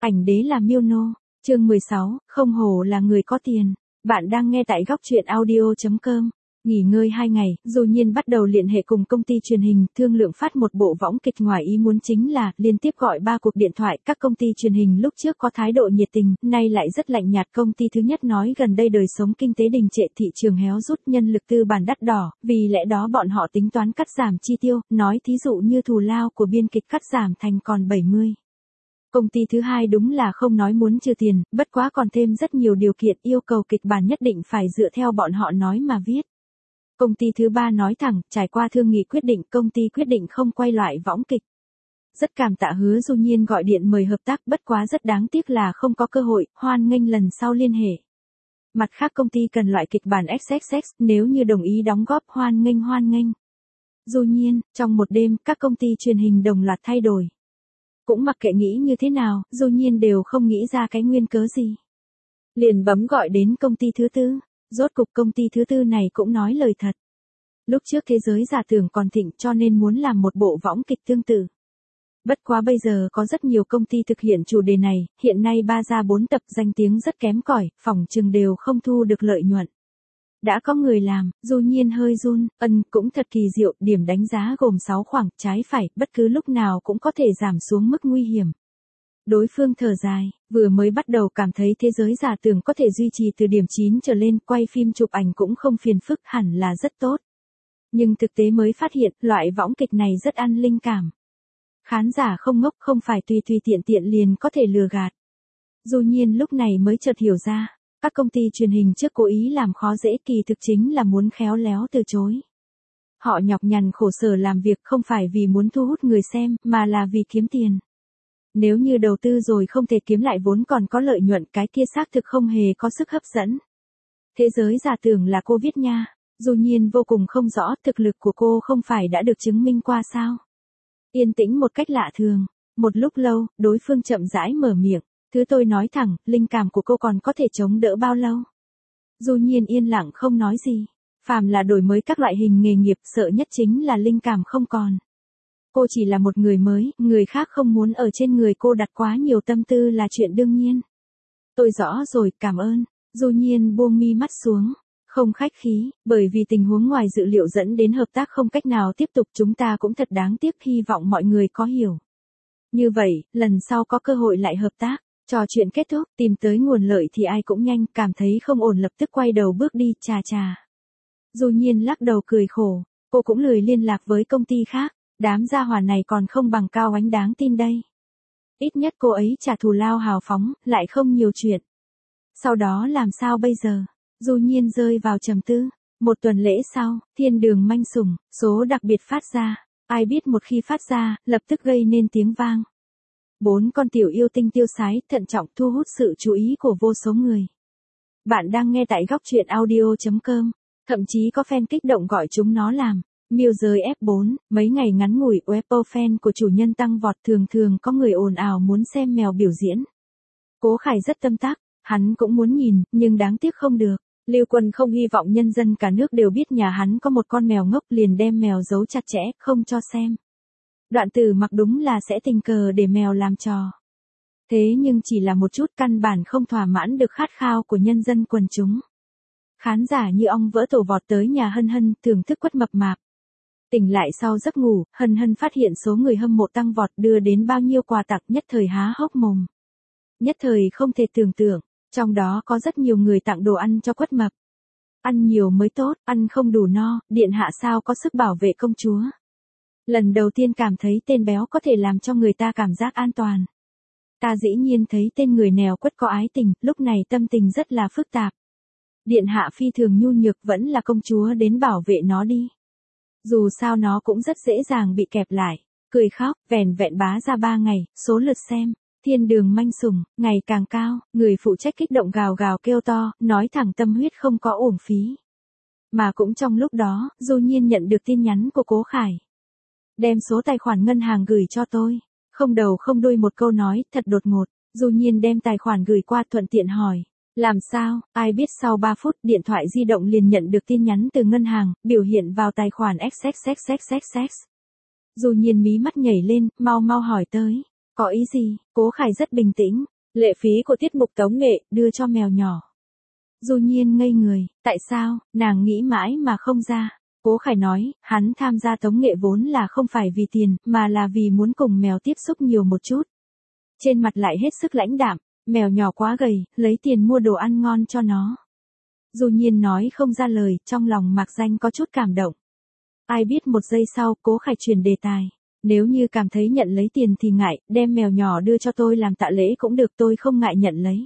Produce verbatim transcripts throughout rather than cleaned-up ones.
Ảnh đế là Miêu Nô, chương mười sáu, không hổ là người có tiền. Bạn đang nghe tại góc truyện audio chấm com. Nghỉ ngơi hai ngày, Du Nhiên bắt đầu liên hệ cùng công ty truyền hình, thương lượng phát một bộ võng kịch. Ngoài ý muốn chính là, liên tiếp gọi ba cuộc điện thoại, các công ty truyền hình lúc trước có thái độ nhiệt tình, nay lại rất lạnh nhạt. Công ty thứ nhất nói gần đây đời sống kinh tế đình trệ, thị trường héo rút, nhân lực tư bản đắt đỏ, vì lẽ đó bọn họ tính toán cắt giảm chi tiêu, nói thí dụ như thù lao của biên kịch cắt giảm thành còn bảy mươi. Công ty thứ hai đúng là không nói muốn trừ tiền, bất quá còn thêm rất nhiều điều kiện, yêu cầu kịch bản nhất định phải dựa theo bọn họ nói mà viết. Công ty thứ ba nói thẳng, trải qua thương nghị quyết định, công ty quyết định không quay loại võng kịch. Rất cảm tạ Hứa Du Nhiên gọi điện mời hợp tác, bất quá rất đáng tiếc là không có cơ hội, hoan nghênh lần sau liên hệ. Mặt khác công ty cần loại kịch bản ích ích ích, nếu như đồng ý đóng góp, hoan nghênh hoan nghênh. Du Nhiên, trong một đêm, các công ty truyền hình đồng loạt thay đổi. Cũng mặc kệ nghĩ như thế nào, Du Nhiên đều không nghĩ ra cái nguyên cớ gì. Liền bấm gọi đến công ty thứ tư, rốt cục công ty thứ tư này cũng nói lời thật. Lúc trước thế giới giả tưởng còn thịnh cho nên muốn làm một bộ võng kịch tương tự. Bất quá bây giờ có rất nhiều công ty thực hiện chủ đề này, hiện nay ba ra bốn tập danh tiếng rất kém cỏi, phỏng chừng đều không thu được lợi nhuận. Đã có người làm, Du Nhiên hơi run, ân cũng thật kỳ diệu, điểm đánh giá gồm sáu khoảng, trái phải, bất cứ lúc nào cũng có thể giảm xuống mức nguy hiểm. Đối phương thở dài, vừa mới bắt đầu cảm thấy thế giới giả tưởng có thể duy trì từ điểm chín trở lên, quay phim chụp ảnh cũng không phiền phức, hẳn là rất tốt. Nhưng thực tế mới phát hiện, loại võng kịch này rất ăn linh cảm. Khán giả không ngốc, không phải tùy tùy tiện tiện liền có thể lừa gạt. Du Nhiên lúc này mới chợt hiểu ra. Các công ty truyền hình trước cố ý làm khó dễ, kỳ thực chính là muốn khéo léo từ chối. Họ nhọc nhằn khổ sở làm việc không phải vì muốn thu hút người xem, mà là vì kiếm tiền. Nếu như đầu tư rồi không thể kiếm lại vốn còn có lợi nhuận, cái kia xác thực không hề có sức hấp dẫn. Thế giới giả tưởng là cô viết nha. Du Nhiên vô cùng không rõ, thực lực của cô không phải đã được chứng minh qua sao. Yên tĩnh một cách lạ thường. Một lúc lâu, đối phương chậm rãi mở miệng. Thứ tôi nói thẳng, linh cảm của cô còn có thể chống đỡ bao lâu? Du Nhiên yên lặng không nói gì. Phàm là đổi mới các loại hình nghề nghiệp, sợ nhất chính là linh cảm không còn. Cô chỉ là một người mới, người khác không muốn ở trên người cô đặt quá nhiều tâm tư là chuyện đương nhiên. Tôi rõ rồi, cảm ơn. Du Nhiên buông mi mắt xuống. Không khách khí, bởi vì tình huống ngoài dự liệu dẫn đến hợp tác không cách nào tiếp tục, chúng ta cũng thật đáng tiếc, hy vọng mọi người có hiểu. Như vậy, lần sau có cơ hội lại hợp tác. Trò chuyện kết thúc, tìm tới nguồn lợi thì ai cũng nhanh, cảm thấy không ổn lập tức quay đầu bước đi, chà chà. Du Nhiên lắc đầu cười khổ, cô cũng lười liên lạc với công ty khác, đám gia hỏa này còn không bằng Cao Ánh đáng tin đây. Ít nhất cô ấy trả thù lao hào phóng, lại không nhiều chuyện. Sau đó làm sao bây giờ? Du Nhiên rơi vào trầm tư. Một tuần lễ sau, Thiên Đường Manh Sủng, số đặc biệt phát ra. Ai biết một khi phát ra, lập tức gây nên tiếng vang. Bốn con tiểu yêu tinh tiêu sái, thận trọng, thu hút sự chú ý của vô số người. Bạn đang nghe tại góc truyện audio chấm com. Thậm chí có fan kích động gọi chúng nó làm miêu giới ép bốn. Mấy ngày ngắn ngủi, Weibo fan của chủ nhân tăng vọt, thường thường có người ồn ào muốn xem mèo biểu diễn. Cố Khải rất tâm tác, hắn cũng muốn nhìn, nhưng đáng tiếc không được. Lưu Quân không hy vọng nhân dân cả nước đều biết nhà hắn có một con mèo ngốc, liền đem mèo giấu chặt chẽ, không cho xem. Đoạn Tử Mặc đúng là sẽ tình cờ để mèo làm trò. Thế nhưng chỉ là một chút, căn bản không thỏa mãn được khát khao của nhân dân quần chúng. Khán giả như ong vỡ tổ vọt tới nhà Hân Hân, thưởng thức quất mập mạp. Tỉnh lại sau giấc ngủ, Hân Hân phát hiện số người hâm mộ tăng vọt, đưa đến bao nhiêu quà tặng, nhất thời há hốc mồm. Nhất thời không thể tưởng tượng, trong đó có rất nhiều người tặng đồ ăn cho quất mập. Ăn nhiều mới tốt, ăn không đủ no, điện hạ sao có sức bảo vệ công chúa. Lần đầu tiên cảm thấy tên béo có thể làm cho người ta cảm giác an toàn. Ta dĩ nhiên thấy tên người nèo quất có ái tình, lúc này tâm tình rất là phức tạp. Điện hạ phi thường nhu nhược, vẫn là công chúa đến bảo vệ nó đi. Dù sao nó cũng rất dễ dàng bị kẹp lại. Cười khóc, vẻn vẹn bá ra ba ngày, số lượt xem. Thiên Đường Manh Sủng, ngày càng cao, người phụ trách kích động gào gào kêu to, nói thẳng tâm huyết không có uổng phí. Mà cũng trong lúc đó, Du Nhiên nhận được tin nhắn của Cố Khải. Đem số tài khoản ngân hàng gửi cho tôi. Không đầu không đuôi một câu nói, thật đột ngột. Du Nhiên đem tài khoản gửi qua, thuận tiện hỏi. Làm sao, ai biết sau ba phút, điện thoại di động liền nhận được tin nhắn từ ngân hàng, biểu hiện vào tài khoản ích ích ích ích ích ích. Du Nhiên mí mắt nhảy lên, mau mau hỏi tới. Có ý gì? Cố Khải rất bình tĩnh. Lệ phí của tiết mục tống nghệ, đưa cho mèo nhỏ. Du Nhiên ngây người, tại sao, nàng nghĩ mãi mà không ra. Cố Khải nói, hắn tham gia tống nghệ vốn là không phải vì tiền, mà là vì muốn cùng mèo tiếp xúc nhiều một chút. Trên mặt lại hết sức lãnh đạm, mèo nhỏ quá gầy, lấy tiền mua đồ ăn ngon cho nó. Du Nhiên nói không ra lời, trong lòng Mạc Danh có chút cảm động. Ai biết một giây sau, Cố Khải chuyển đề tài. Nếu như cảm thấy nhận lấy tiền thì ngại, đem mèo nhỏ đưa cho tôi làm tạ lễ cũng được, tôi không ngại nhận lấy.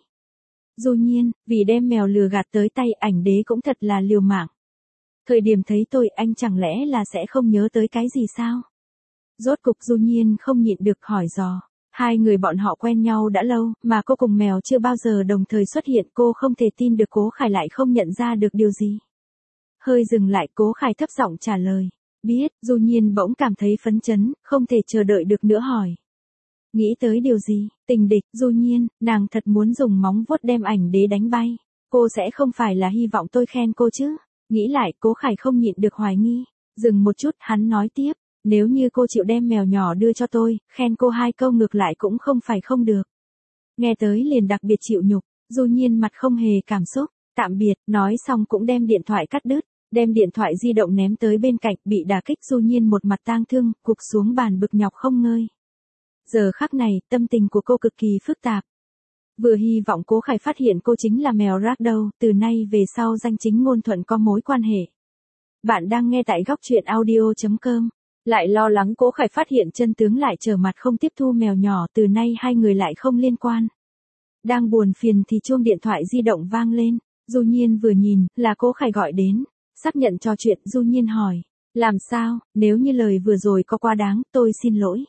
Du Nhiên, vì đem mèo lừa gạt tới tay ảnh đế cũng thật là liều mạng. Thời điểm thấy tôi, anh chẳng lẽ là sẽ không nhớ tới cái gì sao? Rốt cục Du Nhiên không nhịn được hỏi dò. Hai người bọn họ quen nhau đã lâu, mà cô cùng mèo chưa bao giờ đồng thời xuất hiện, cô không thể tin được Cố Khải lại không nhận ra được điều gì. Hơi dừng lại, Cố Khải thấp giọng trả lời. Biết, Du Nhiên bỗng cảm thấy phấn chấn, không thể chờ đợi được nữa hỏi. Nghĩ tới điều gì, tình địch, Du Nhiên, nàng thật muốn dùng móng vuốt đem ảnh đế đánh bay. Cô sẽ không phải là hy vọng tôi khen cô chứ? Nghĩ lại, Cố Khải không nhịn được hoài nghi. Dừng một chút, hắn nói tiếp. Nếu như cô chịu đem mèo nhỏ đưa cho tôi, khen cô hai câu ngược lại cũng không phải không được. Nghe tới liền đặc biệt chịu nhục, Du Nhiên mặt không hề cảm xúc. Tạm biệt, nói xong cũng đem điện thoại cắt đứt. Đem điện thoại di động ném tới bên cạnh, bị đả kích Du Nhiên một mặt tang thương, gục xuống bàn bực nhọc không ngơi. Giờ khắc này, tâm tình của cô cực kỳ phức tạp. Vừa hy vọng Cố Khải phát hiện cô chính là mèo Ragdoll, từ nay về sau danh chính ngôn thuận có mối quan hệ. Bạn đang nghe tại góc truyện audio chấm com. Lại lo lắng Cố Khải phát hiện chân tướng, lại trở mặt không tiếp thu mèo nhỏ, từ nay hai người lại không liên quan. Đang buồn phiền thì chuông điện thoại di động vang lên. Du Nhiên vừa nhìn, là Cố Khải gọi đến. Xác nhận trò chuyện, Du Nhiên hỏi. Làm sao, nếu như lời vừa rồi có quá đáng, tôi xin lỗi.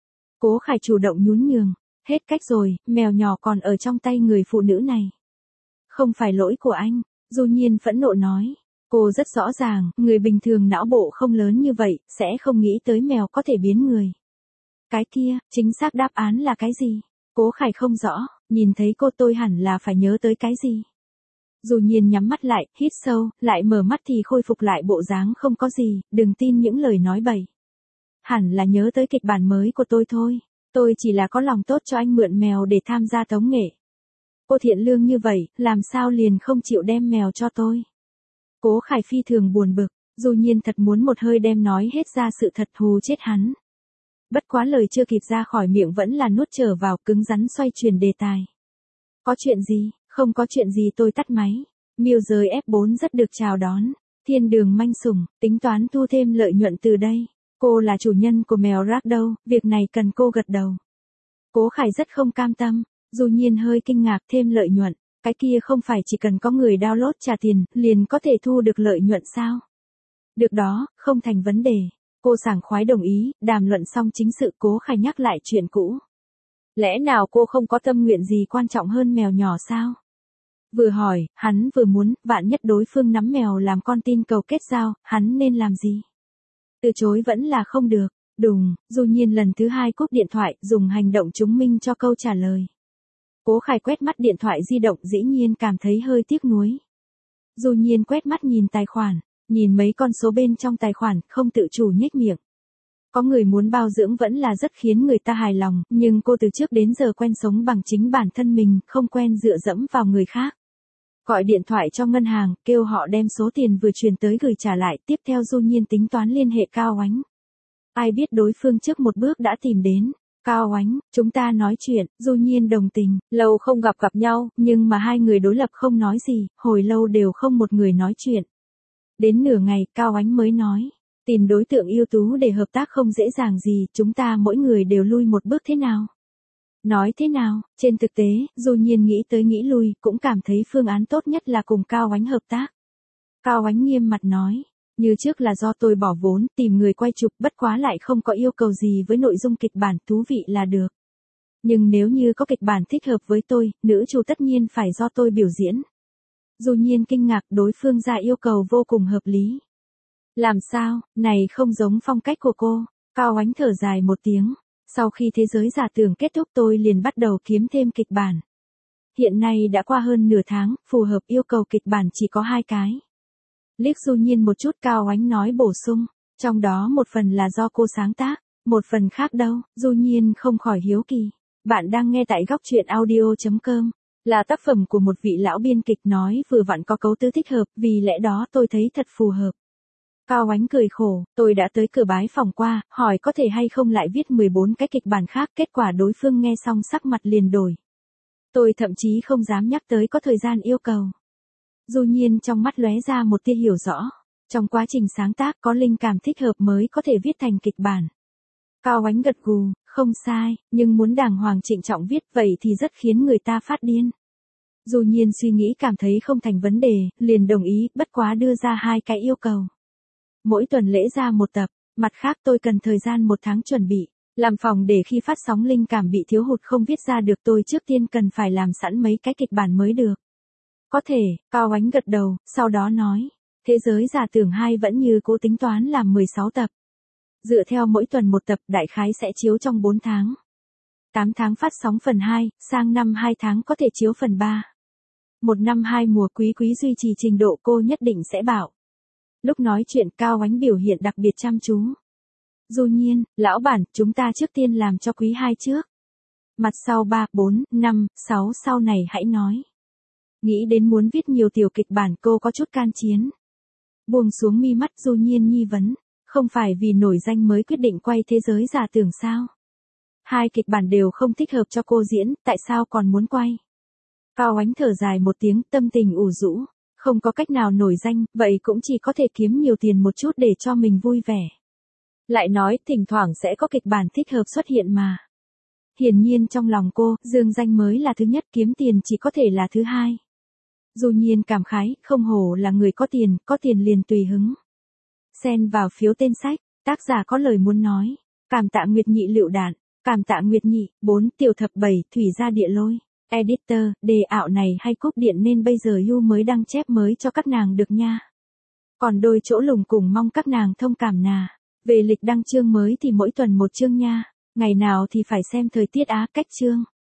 Cố Khải chủ động nhún nhường. Hết cách rồi, mèo nhỏ còn ở trong tay người phụ nữ này. Không phải lỗi của anh, Du Nhiên phẫn nộ nói. Cô rất rõ ràng, người bình thường não bộ không lớn như vậy, sẽ không nghĩ tới mèo có thể biến người. Cái kia, chính xác đáp án là cái gì? Cố Khải không rõ, nhìn thấy cô tôi hẳn là phải nhớ tới cái gì. Du Nhiên nhắm mắt lại, hít sâu, lại mở mắt thì khôi phục lại bộ dáng không có gì, đừng tin những lời nói bậy. Hẳn là nhớ tới kịch bản mới của tôi thôi, tôi chỉ là có lòng tốt cho anh mượn mèo để tham gia tống nghệ. Cô thiện lương như vậy, làm sao liền không chịu đem mèo cho tôi? Cố Khải phi thường buồn bực, Du Nhiên thật muốn một hơi đem nói hết ra sự thật hù chết hắn. Bất quá lời chưa kịp ra khỏi miệng vẫn là nuốt trở vào, cứng rắn xoay chuyển đề tài. Có chuyện gì? Không có chuyện gì, tôi tắt máy. Miêu giới ép bốn rất được chào đón. Thiên đường manh sủng, tính toán thu thêm lợi nhuận từ đây. Cô là chủ nhân của mèo Ragdoll, việc này cần cô gật đầu. Cố Khải rất không cam tâm, Du Nhiên hơi kinh ngạc, thêm lợi nhuận. Cái kia không phải chỉ cần có người download trả tiền, liền có thể thu được lợi nhuận sao? Được đó, không thành vấn đề. Cô sảng khoái đồng ý, đàm luận xong chính sự, Cố Khải nhắc lại chuyện cũ. Lẽ nào cô không có tâm nguyện gì quan trọng hơn mèo nhỏ sao? Vừa hỏi, hắn vừa muốn, vạn nhất đối phương nắm mèo làm con tin cầu kết giao, hắn nên làm gì? Từ chối vẫn là không được. Đùng, Du Nhiên lần thứ hai cúp điện thoại, dùng hành động chứng minh cho câu trả lời. Cố Khải quét mắt điện thoại di động, dĩ nhiên cảm thấy hơi tiếc nuối. Du Nhiên quét mắt nhìn tài khoản, nhìn mấy con số bên trong tài khoản, không tự chủ nhếch miệng. Có người muốn bao dưỡng vẫn là rất khiến người ta hài lòng, nhưng cô từ trước đến giờ quen sống bằng chính bản thân mình, không quen dựa dẫm vào người khác. Gọi điện thoại cho ngân hàng, kêu họ đem số tiền vừa truyền tới gửi trả lại, tiếp theo Du Nhiên tính toán liên hệ Cao Oánh. Ai biết đối phương trước một bước đã tìm đến. Cao Oánh, chúng ta nói chuyện, Du Nhiên đồng tình, lâu không gặp gặp nhau, nhưng mà hai người đối lập không nói gì, hồi lâu đều không một người nói chuyện. Đến nửa ngày, Cao Oánh mới nói, tìm đối tượng ưu tú để hợp tác không dễ dàng gì, chúng ta mỗi người đều lui một bước thế nào? Nói thế nào, trên thực tế, Du Nhiên nghĩ tới nghĩ lui, cũng cảm thấy phương án tốt nhất là cùng Cao Oánh hợp tác. Cao Oánh nghiêm mặt nói, như trước là do tôi bỏ vốn, tìm người quay chụp, bất quá lại không có yêu cầu gì với nội dung kịch bản, thú vị là được. Nhưng nếu như có kịch bản thích hợp với tôi, nữ chủ tất nhiên phải do tôi biểu diễn. Du Nhiên kinh ngạc, đối phương ra yêu cầu vô cùng hợp lý. Làm sao, này không giống phong cách của cô. Cao Oánh thở dài một tiếng. Sau khi thế giới giả tưởng kết thúc tôi liền bắt đầu kiếm thêm kịch bản. Hiện nay đã qua hơn nửa tháng, phù hợp yêu cầu kịch bản chỉ có hai cái. Liếc Du Nhiên một chút, Cao Oánh nói bổ sung, trong đó một phần là do cô sáng tác, một phần khác đâu, Du Nhiên không khỏi hiếu kỳ. Bạn đang nghe tại góc truyện audio chấm com, là tác phẩm của một vị lão biên kịch nói vừa vặn có cấu tứ thích hợp, vì lẽ đó tôi thấy thật phù hợp. Cao Ánh cười khổ, tôi đã tới cửa bái phòng qua, hỏi có thể hay không lại viết mười bốn cái kịch bản khác, kết quả đối phương nghe xong sắc mặt liền đổi. Tôi thậm chí không dám nhắc tới có thời gian yêu cầu. Du Nhiên trong mắt lóe ra một tia hiểu rõ, trong quá trình sáng tác có linh cảm thích hợp mới có thể viết thành kịch bản. Cao Ánh gật gù, không sai, nhưng muốn đàng hoàng trịnh trọng viết vậy thì rất khiến người ta phát điên. Du Nhiên suy nghĩ cảm thấy không thành vấn đề, liền đồng ý, bất quá đưa ra hai cái yêu cầu. Mỗi tuần lễ ra một tập, mặt khác tôi cần thời gian một tháng chuẩn bị, làm phòng để khi phát sóng linh cảm bị thiếu hụt không viết ra được tôi trước tiên cần phải làm sẵn mấy cái kịch bản mới được. Có thể, Cao Ánh gật đầu, sau đó nói, Thế giới giả tưởng hai vẫn như cố tính toán làm mười sáu tập. Dựa theo mỗi tuần một tập đại khái sẽ chiếu trong bốn tháng. tám tháng phát sóng phần hai, sang năm hai tháng có thể chiếu phần ba. Một năm hai mùa quý quý duy trì trình độ cô nhất định sẽ bảo. Lúc nói chuyện Cao Ánh biểu hiện đặc biệt chăm chú. Du Nhiên, lão bản, chúng ta trước tiên làm cho quý hai trước. Mặt sau ba, bốn, năm, sáu sau này hãy nói. Nghĩ đến muốn viết nhiều tiểu kịch bản cô có chút can chiến. Buông xuống mi mắt Du Nhiên nghi vấn. Không phải vì nổi danh mới quyết định quay thế giới giả tưởng sao? Hai kịch bản đều không thích hợp cho cô diễn, tại sao còn muốn quay? Cao Ánh thở dài một tiếng, tâm tình ủ rũ. Không có cách nào nổi danh, vậy cũng chỉ có thể kiếm nhiều tiền một chút để cho mình vui vẻ. Lại nói, thỉnh thoảng sẽ có kịch bản thích hợp xuất hiện mà. Hiển nhiên trong lòng cô, dương danh mới là thứ nhất, kiếm tiền chỉ có thể là thứ hai. Du Nhiên cảm khái, không hổ là người có tiền, có tiền liền tùy hứng. Xen vào phiếu tên sách, tác giả có lời muốn nói. Cảm tạ Nguyệt Nhị lựu đạn, cảm tạ Nguyệt Nhị, bốn tiểu thập bảy, thủy gia địa lôi. Editor, đề ảo này hay cúp điện nên bây giờ You mới đăng chép mới cho các nàng được nha. Còn đôi chỗ lùng cùng mong các nàng thông cảm nà. Về lịch đăng chương mới thì mỗi tuần một chương nha. Ngày nào thì phải xem thời tiết á, cách chương.